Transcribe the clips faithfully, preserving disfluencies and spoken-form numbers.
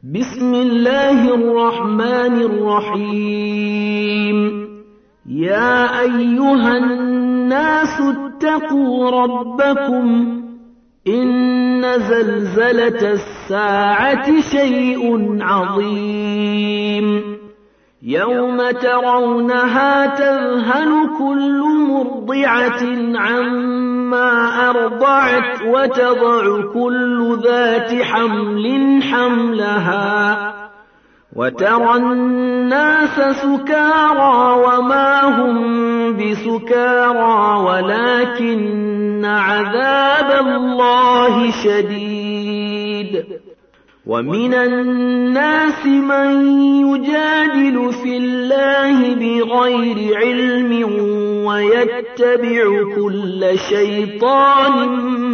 بسم الله الرحمن الرحيم. يا أيها الناس اتقوا ربكم إن زلزلة الساعة شيء عظيم يوم ترونها تذهل كل مرضعة عما أرضعت وتضع كل ذات حمل حملها وترى الناس سكارى وما هم بسكارى ولكن عذاب الله شديد. ومن الناس من يجادل في الله بغير علم ويتبع كل شيطان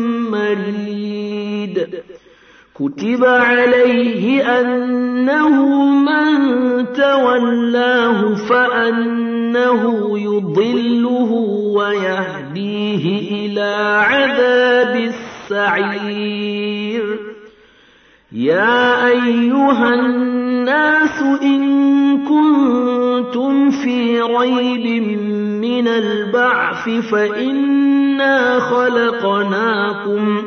مريد. كتب عليه أنه من تولاه فأنه يضله ويهديه إلى عذاب السعير. يا أيها الناس إن كنتم في ريب من البعث فإنا خلقناكم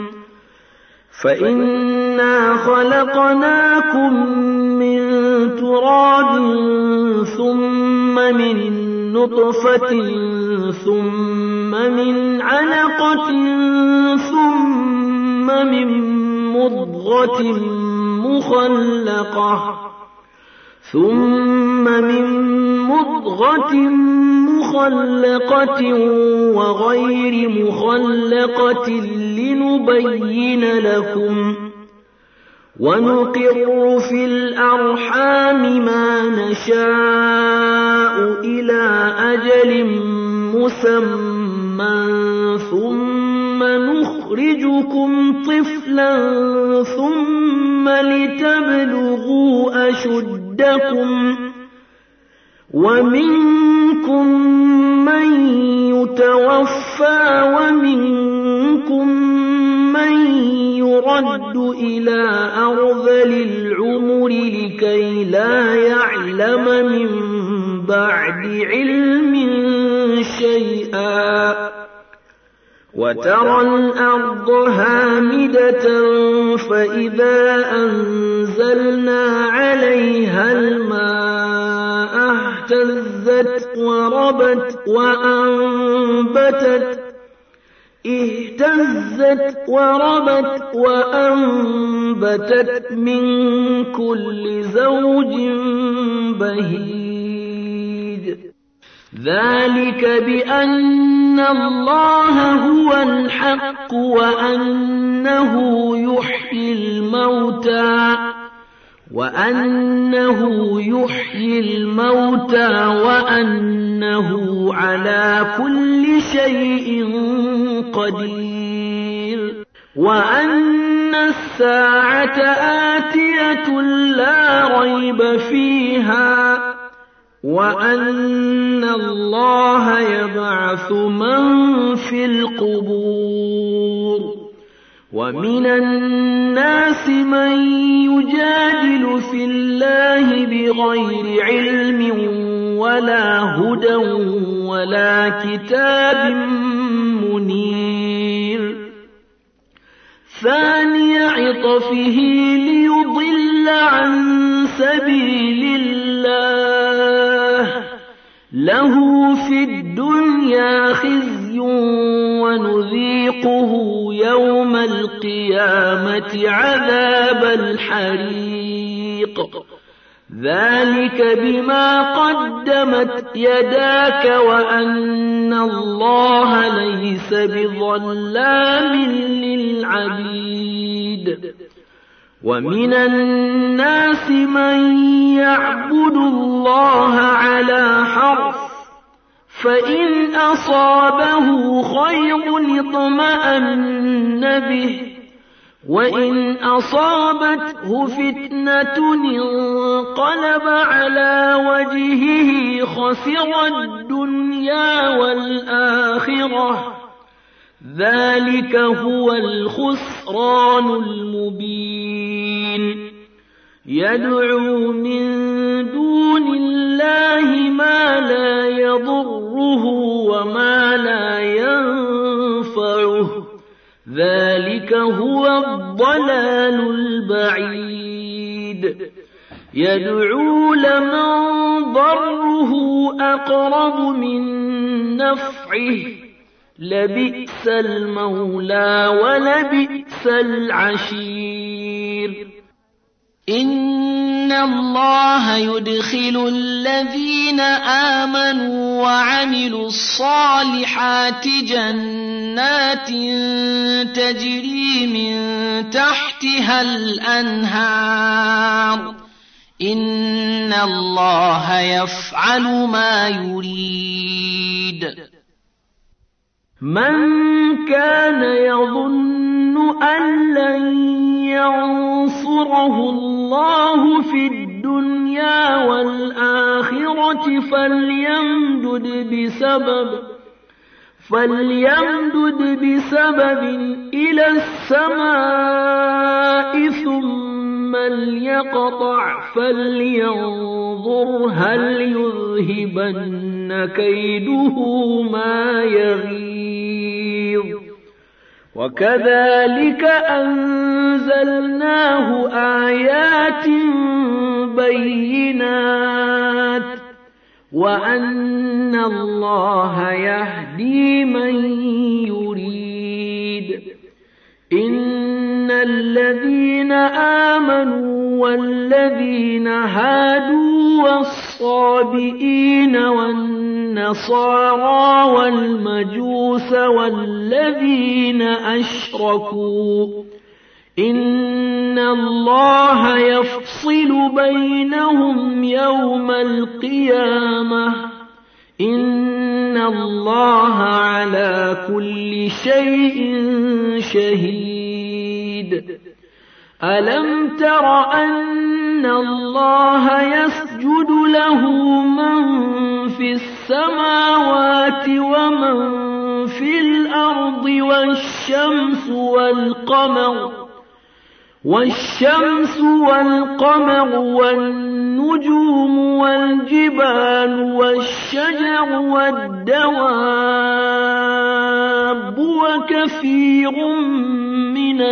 فإنا خلقناكم من تراب ثم من نطفة ثم من علقة ثم من مضغة مخلقة ثم من مضغة مخلقة وغير مخلقة لنبين لكم ونقر في الأرحام ما نشاء إلى أجل مسمى ثم نخرجكم طفلا ثم لتبلغوا أشدكم ومنكم من يتوفى ومنكم من يرد إلى أرذل العمر لكي لا يعلم من بعد علم شيئا. وترى الأرض هامدة فإذا أنزلنا عليها الماء اهتزت وربت وأنبتت اهتزت وربت وأنبتت من كل زوج بهيج. ذلك بأن الله هو الحق وأنه يحيي الموتى وأنه يحيي الموتى وأنه على كل شيء قدير. وأن الساعة آتية لا ريب فيها وأن الله يبعث من في القبور. ومن الناس من يجادل في الله بغير علم ولا هدى ولا كتاب منير. ثاني عطفه ليضل عن سبيل الله له في الدنيا خزي ونذيقه يوم القيامة عذاب الحريق. ذلك بما قدمت يداك وأن الله ليس بظلام للعبيد. ومن الناس من يعبد الله على حرف فإن أصابه خير اطمأن به وإن أصابته فتنة انقلب على وجهه خسر الدنيا والآخرة ذلك هو الخسران المبين. يدعو من دون الله ما لا يضره وما لا ينفعه ذلك هو الضلال البعيد يدعو لمن ضره أقرب من نفعه لبئس المولى ولبئس العشير إن الله يدخل الذين آمنوا وعملوا الصالحات جنات تجري من تحتها الأنهار إن الله يفعل ما يريد من كان يظن أن لن ينصره الله في الدنيا والآخرة فليمدد بسبب فليمدد بسبب إلى السماء ثم ليقطع فلينظر هل يذهبن كيده ما يغيظ وكذلك أنزلناه آيات بينات وأن الله يهدي من يريد إن الذين آمنوا والذين هادوا والصابئين والنصارى والمجوس والذين أشركوا إن الله يفصل بينهم يوم القيامة إن الله على كل شيء شهيد ألم تر أن الله يسجد له من في السماوات ومن في الأرض والشمس والقمر والشمس والقمر والنجوم والجبال والشجر والدواب وكثير من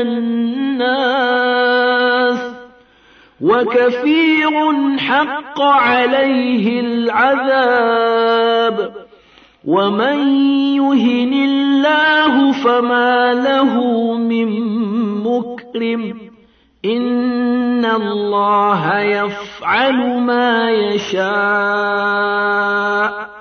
الناس وكثير حق عليه العذاب ومن يهن الله فما له من مكرم إن الله يفعل ما يشاء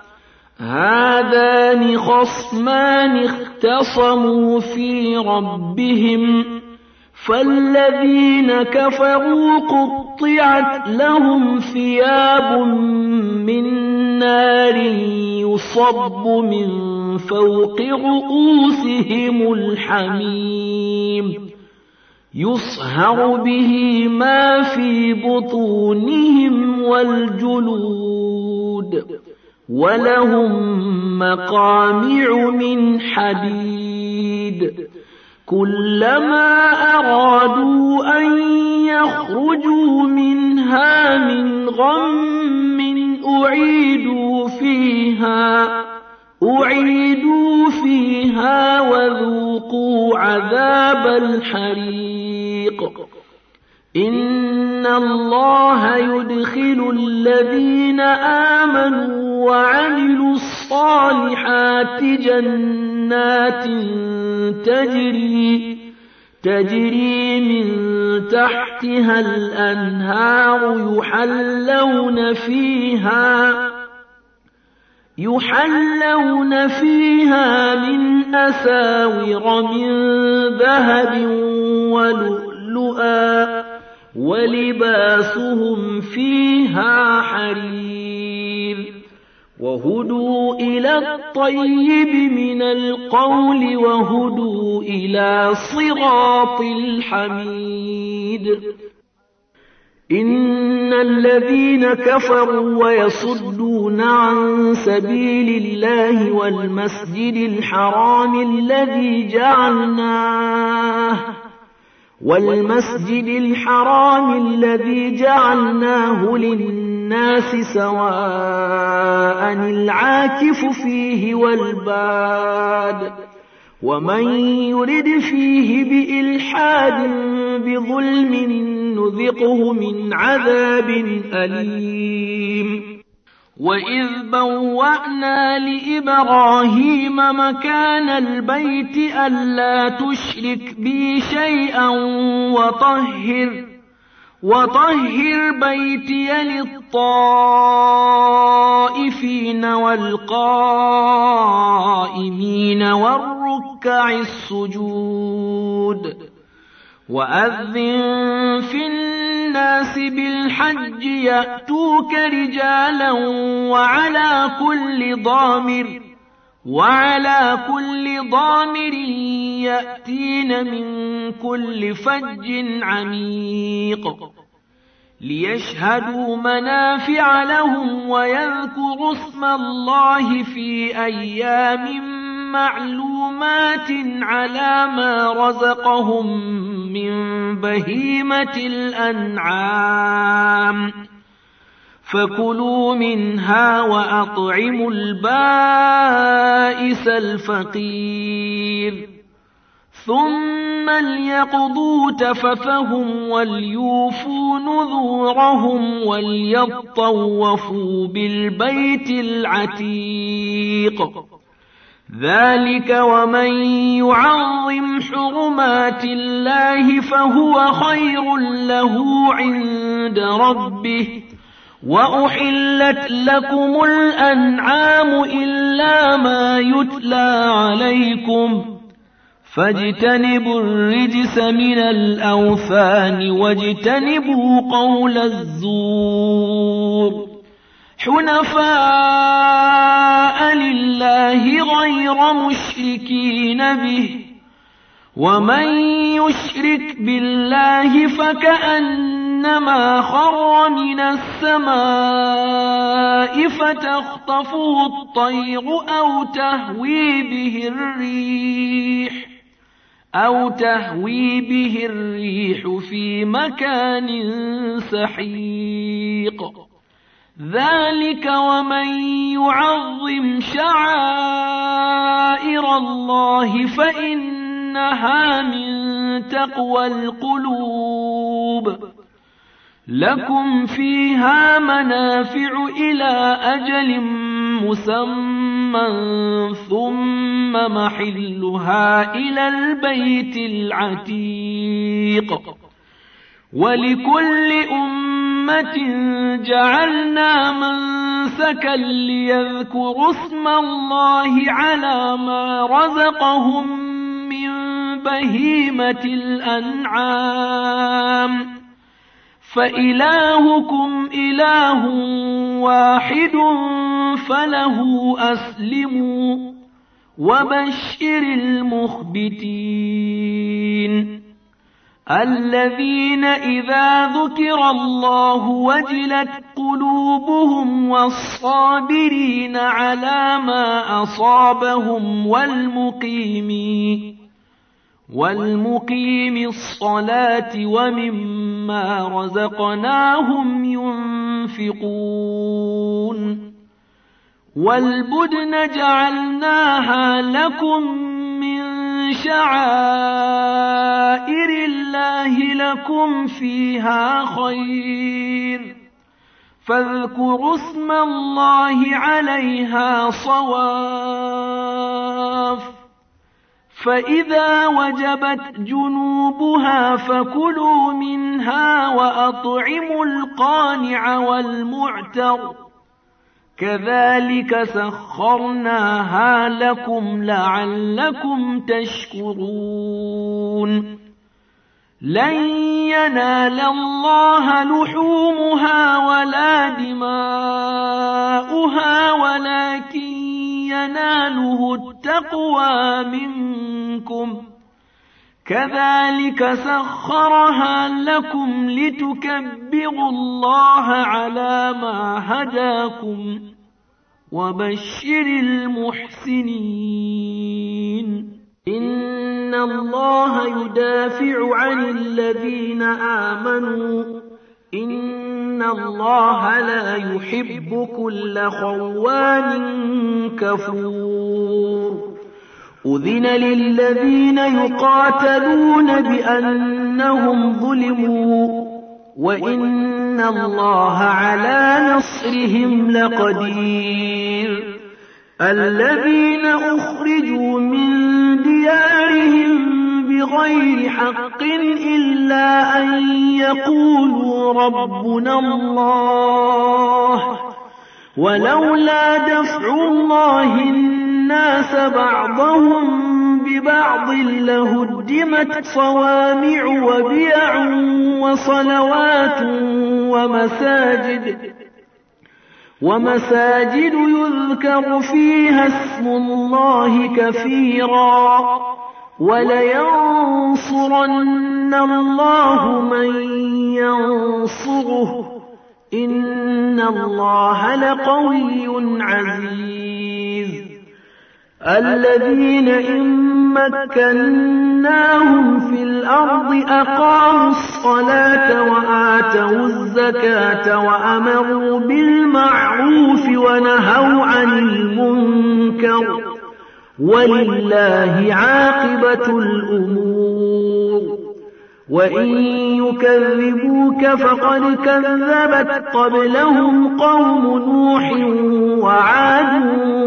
هذان خصمان اختصموا في ربهم فالذين كفروا قطعت لهم ثياب من نار يصب من فوق رؤوسهم الحميم يصهر به ما في بطونهم والجلود ولهم مقامع من حديد كلما أرادوا أن يخرجوا منها من غم أعيدوا فيها أعيدوا فيها وذوقوا عذاب الحريق إن الله يدخل الذين آمنوا وعملوا الصالحات جنات تجري تجري من تحتها الأنهار يحلون فيها يحلون فيها من أساور من ذهب ولؤلؤا ولباسهم فيها حرير وهدوا إلى الطيب من القول وهدوا إلى صراط الحميد إن الذين كفروا ويصدون عن سبيل الله والمسجد الحرام الذي جعلناه والمسجد الحرام الذي جعلناه للناس سواء العاكف فيه والباد ومن يرد فيه بإلحاد بظلم نذقه من عذاب أليم وإذ بوأنا لإبراهيم مكان البيت ألا تشرك بي شيئا وطهر وطهر بيتي للطائفين والقائمين والركع السجود وأذن في الناس بالحج يأتوك رجالا وعلى كل ضامر وعلى كل ضامر يأتين من كل فج عميق ليشهدوا منافع لهم ويذكروا اسم الله في أيام معلومات على ما رزقهم من بهيمة الأنعام فكلوا منها وأطعموا البائس الفقير ثم ليقضوا تفثهم وليوفوا نذورهم وليطوفوا بالبيت العتيق ذلك ومن يعظم حرمات الله فهو خير له عند ربه وأحلت لكم الأنعام إلا ما يتلى عليكم فاجتنبوا الرجس من الأوثان واجتنبوا قول الزور حنفاء لله غير مشركين به ومن يشرك بالله فكأنما خر من السماء فتخطفه الطير أو تهوي به الريح أو تهوي به الريح في مكان سحيق ذلك ومن يعظم شعائر الله فإنها من تقوى القلوب لكم فيها منافع إلى أجل مسمى ثم محلها إلى البيت العتيق ولكل أمة جعلنا منسكا ليذكروا اسم الله على ما رزقهم من بهيمة الأنعام فإلهكم إله واحد فله أسلموا وبشر المخبتين الذين إذا ذكر الله وجلت قلوبهم والصابرين على ما أصابهم والمقيمين والمقيم الصلاة ومما رزقناهم ينفقون والبدن جعلناها لكم من شعائر الله لكم فيها خير فاذكروا اسم الله عليها صواف فإذا وجبت جنوبها فكلوا منها وأطعموا القانع والمعتر كذلك سخرناها لكم لعلكم تشكرون لن ينال الله لحومها ولا دماؤها ولكن يناله التقوى منكم كذلك سخرها لكم لتكبروا الله على ما هداكم وبشر المحسنين إن الله يدافع عن الذين آمنوا إن الله لا يحب كل خوان كفور أذن للذين يقاتلون بأنهم ظلموا وإن الله على نصرهم لقدير الذين أخرجوا من ديارهم بغير حق إلا أن يقولوا ربنا الله ولولا دفع الله الناس بعضهم ببعض لهدمت صوامع وبيع وصلوات ومساجد ومساجد يذكر فيها اسم الله كثيرا ولينصرن الله من ينصره إن الله لقوي عزيز الذين إن مكناهم في الأرض أقاموا الصلاة وآتوا الزكاة وأمروا بالمعروف ونهوا عن المنكر ولله عاقبة الأمور وإن يكذبوك فقد كذبت قبلهم قوم نوح وعاد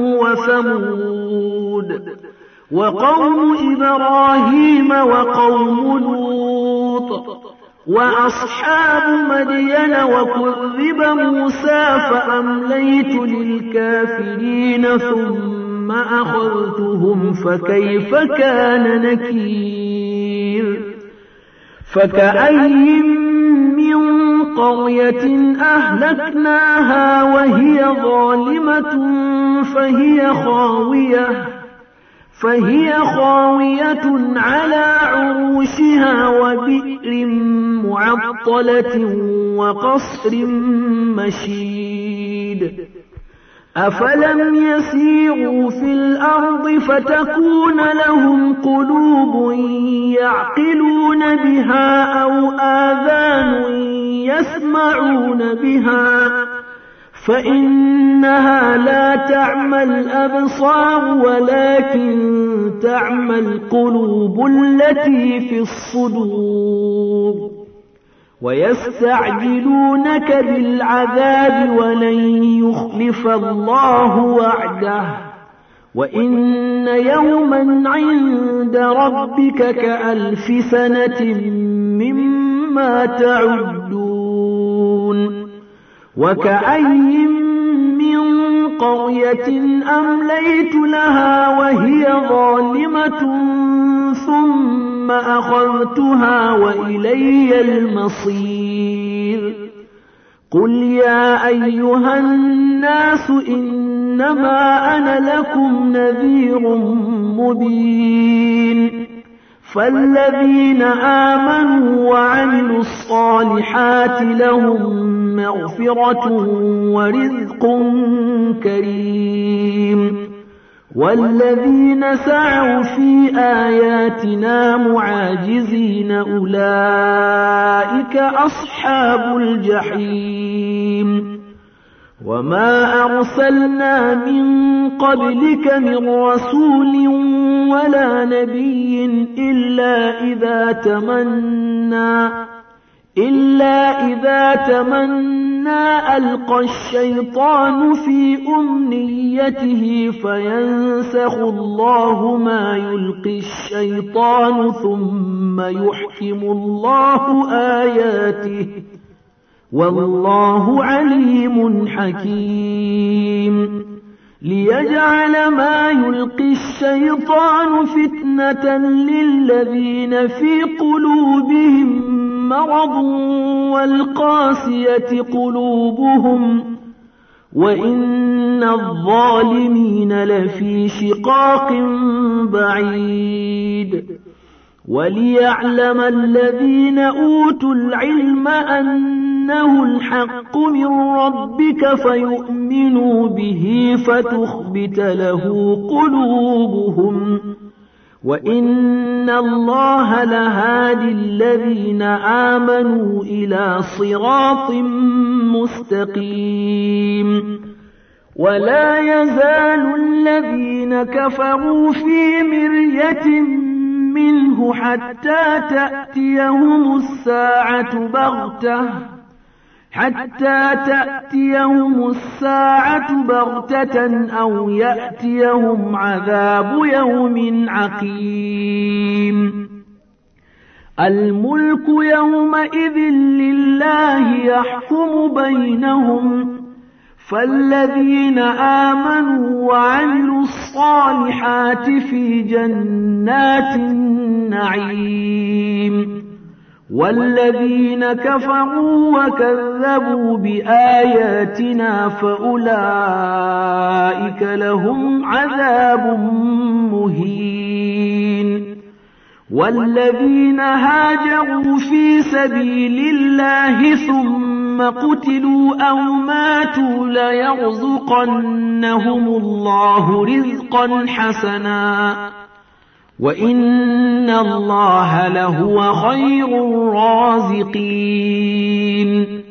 وثمود وقوم إبراهيم وقوم لوط وأصحاب مدين وكذب موسى فأمليت للكافرين ثم أخذتهم فكيف كان نكير فكأي من قرية أهلكناها وهي ظالمة فهي خاوية فهي خاوية على عروشها وبئر معطلة وقصر مشيد أفلم يسيروا في الأرض فتكون لهم قلوب يعقلون بها أو آذان يسمعون بها فإنها لا تعمى الأبصار ولكن تعمى القلوب التي في الصدور ويستعجلونك بالعذاب ولن يخلف الله وعده وإن يوما عند ربك كألف سنة مما تعدون وكأي من قرية أمليت لها وهي ظالمة ثم أخذتها وإلي المصير قل يا أيها الناس إنما أنا لكم نذير مبين فالذين آمنوا وعملوا الصالحات لهم مغفرة ورزق كريم والذين سعوا في آياتنا معاجزين أولئك أصحاب الجحيم وما أرسلنا من قبلك من رسول ولا نبي إلا إذا تمنى إلا إذا تمنى ألقى الشيطان في أمنيته فينسخ الله ما يلقي الشيطان ثم يحكم الله آياته والله عليم حكيم ليجعل ما يلقي الشيطان فتنة للذين في قلوبهم مرض والقاسية قلوبهم وإن الظالمين لفي شقاق بعيد وليعلم الذين أوتوا العلم أنه الحق من ربك فيؤمنوا به فتخبت له قلوبهم وإن الله لهادي الذين آمنوا إلى صراط مستقيم ولا يزال الذين كفروا في مرية منه حتى تأتيهم الساعة بغتة حتى تأتيهم الساعة بغتة أو يأتيهم عذاب يوم عقيم الملك يومئذ لله يحكم بينهم فالذين آمنوا وعملوا الصالحات في جنات النعيم والذين كفروا وكذبوا بآياتنا فأولئك لهم عذاب مهين والذين هاجروا في سبيل الله ثم قتلوا أو ماتوا ليرزقنهم الله رزقا حسنا وإن الله لهو خير الرازقين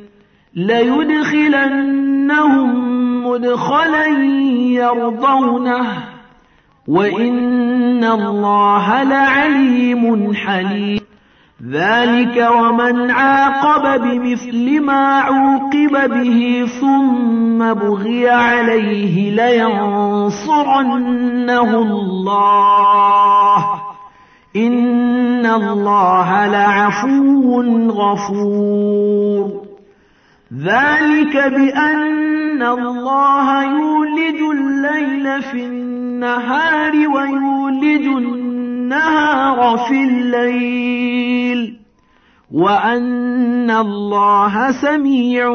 ليدخلنهم مدخلا يرضونه وإن الله لعليم حليم ذلك ومن عاقب بمثل ما عوقب به ثم بغي عليه لينصرنه الله إن الله لعفو غفور ذلك بأن الله يولج الليل في النهار ويولج النهار في الليل وأن الله سميع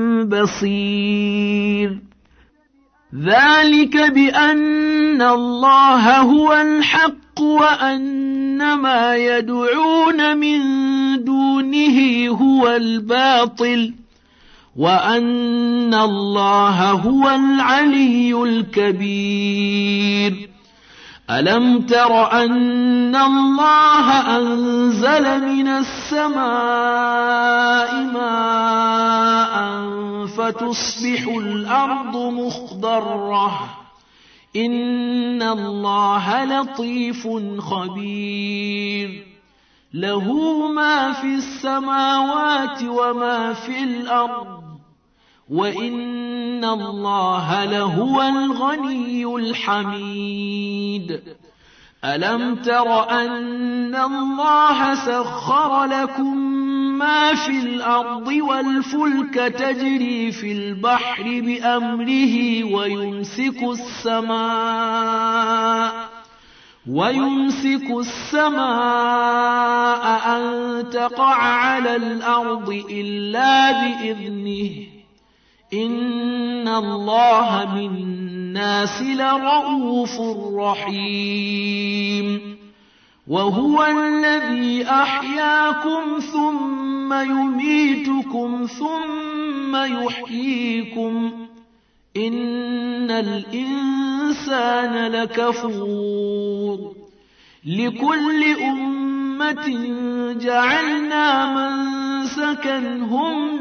بصير ذلك بأن الله هو الحق وأن ما يدعون من دونه هو الباطل وأن الله هو العلي الكبير ألم تر أن الله أنزل من السماء ماء فتصبح الأرض مخضرة إن الله لطيف خبير له ما في السماوات وما في الأرض وإن الله لهو الغني الحميد ألم تر أن الله سخر لكم ما في الأرض والفلك تجري في البحر بأمره ويمسك السماء ويمسك السماء أن تقع على الأرض إلا بإذنه إن الله بالناس لرؤوف رحيم وهو الذي أحياكم ثم يميتكم ثم يحييكم إن الإنسان لكفور لكل أمة جعلنا منسكا هم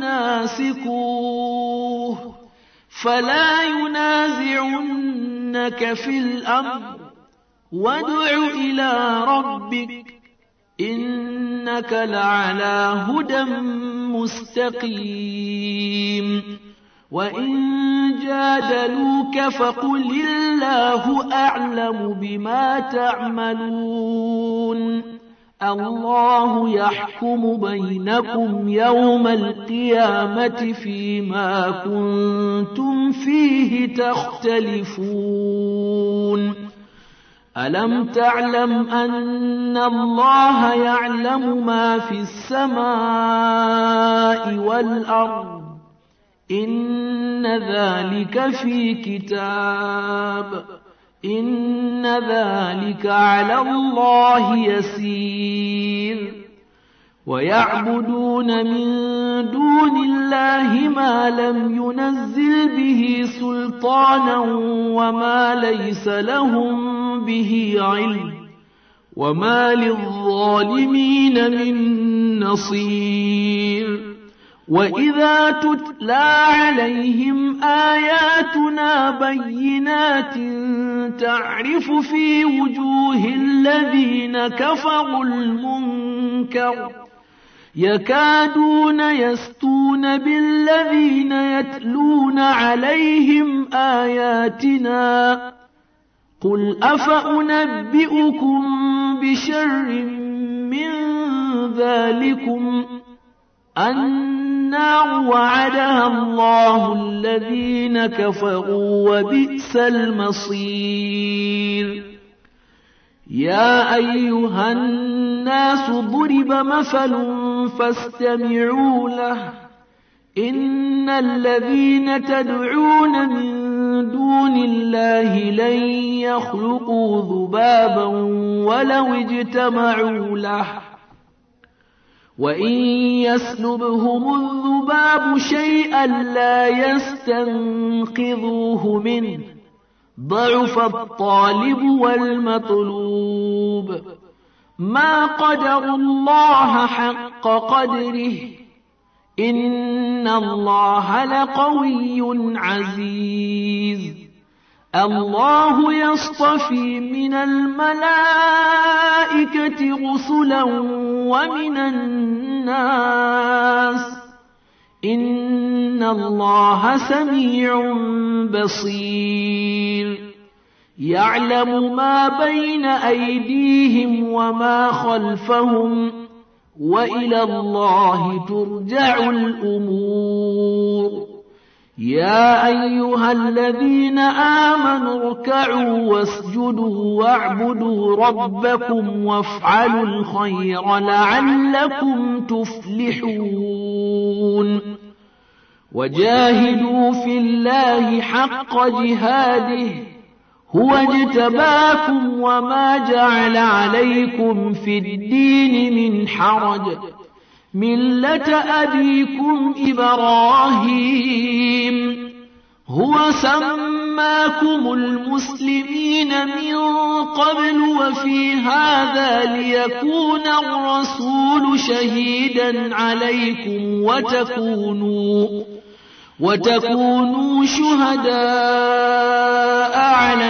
ناسكوه فلا ينازعنك في الأمر وادع إلى ربك إنك لعلى هدى مستقيم وإن جادلوك فقل الله أعلم بما تعملون الله يحكم بينكم يوم القيامة فيما كنتم فيه تختلفون ألم تعلم أن الله يعلم ما في السماء والأرض إن ذلك في كتاب إن ذلك على الله يسير ويعبدون من دون الله ما لم ينزل به سلطانا وما ليس لهم به علم وما للظالمين من نصير وإذا تتلى عليهم آياتنا بينات تعرف في وجوه الذين كفروا المنكر يكادون يسطون بالذين يتلون عليهم آياتنا قل أفأنبئكم بشر من ذلكم النار وعدها الله الذين كفروا وبئس المصير يا أيها الناس ضرب مثل فاستمعوا له إن الذين تدعون من دون الله لن يخلقوا ذبابا ولو اجتمعوا له وإن يسلبهم الذباب شيئا لا يستنقذوه منه ضعف الطالب والمطلوب ما قدروا الله حق قدره إن الله لقوي عزيز الله يصطفي من الملائكة رسلا ومن الناس إن الله سميع بصير يعلم ما بين أيديهم وما خلفهم وإلى الله ترجع الأمور يا أيها الذين آمنوا اركعوا واسجدوا واعبدوا ربكم وافعلوا الخير لعلكم تفلحون وجاهدوا في الله حق جهاده هو اجتباكم وما جعل عليكم في الدين من حرج ملة أبيكم إبراهيم هو سماكم المسلمين من قبل وفي هذا ليكون الرسول شهيدا عليكم وتكونوا وتكونوا شهداء على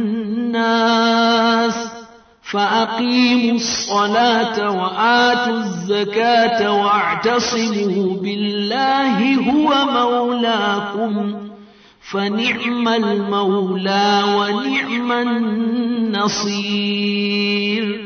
الناس فأقيموا الصلاة وآتوا الزكاة واعتصموا بالله هو مولاكم فنعم المولى ونعم النصير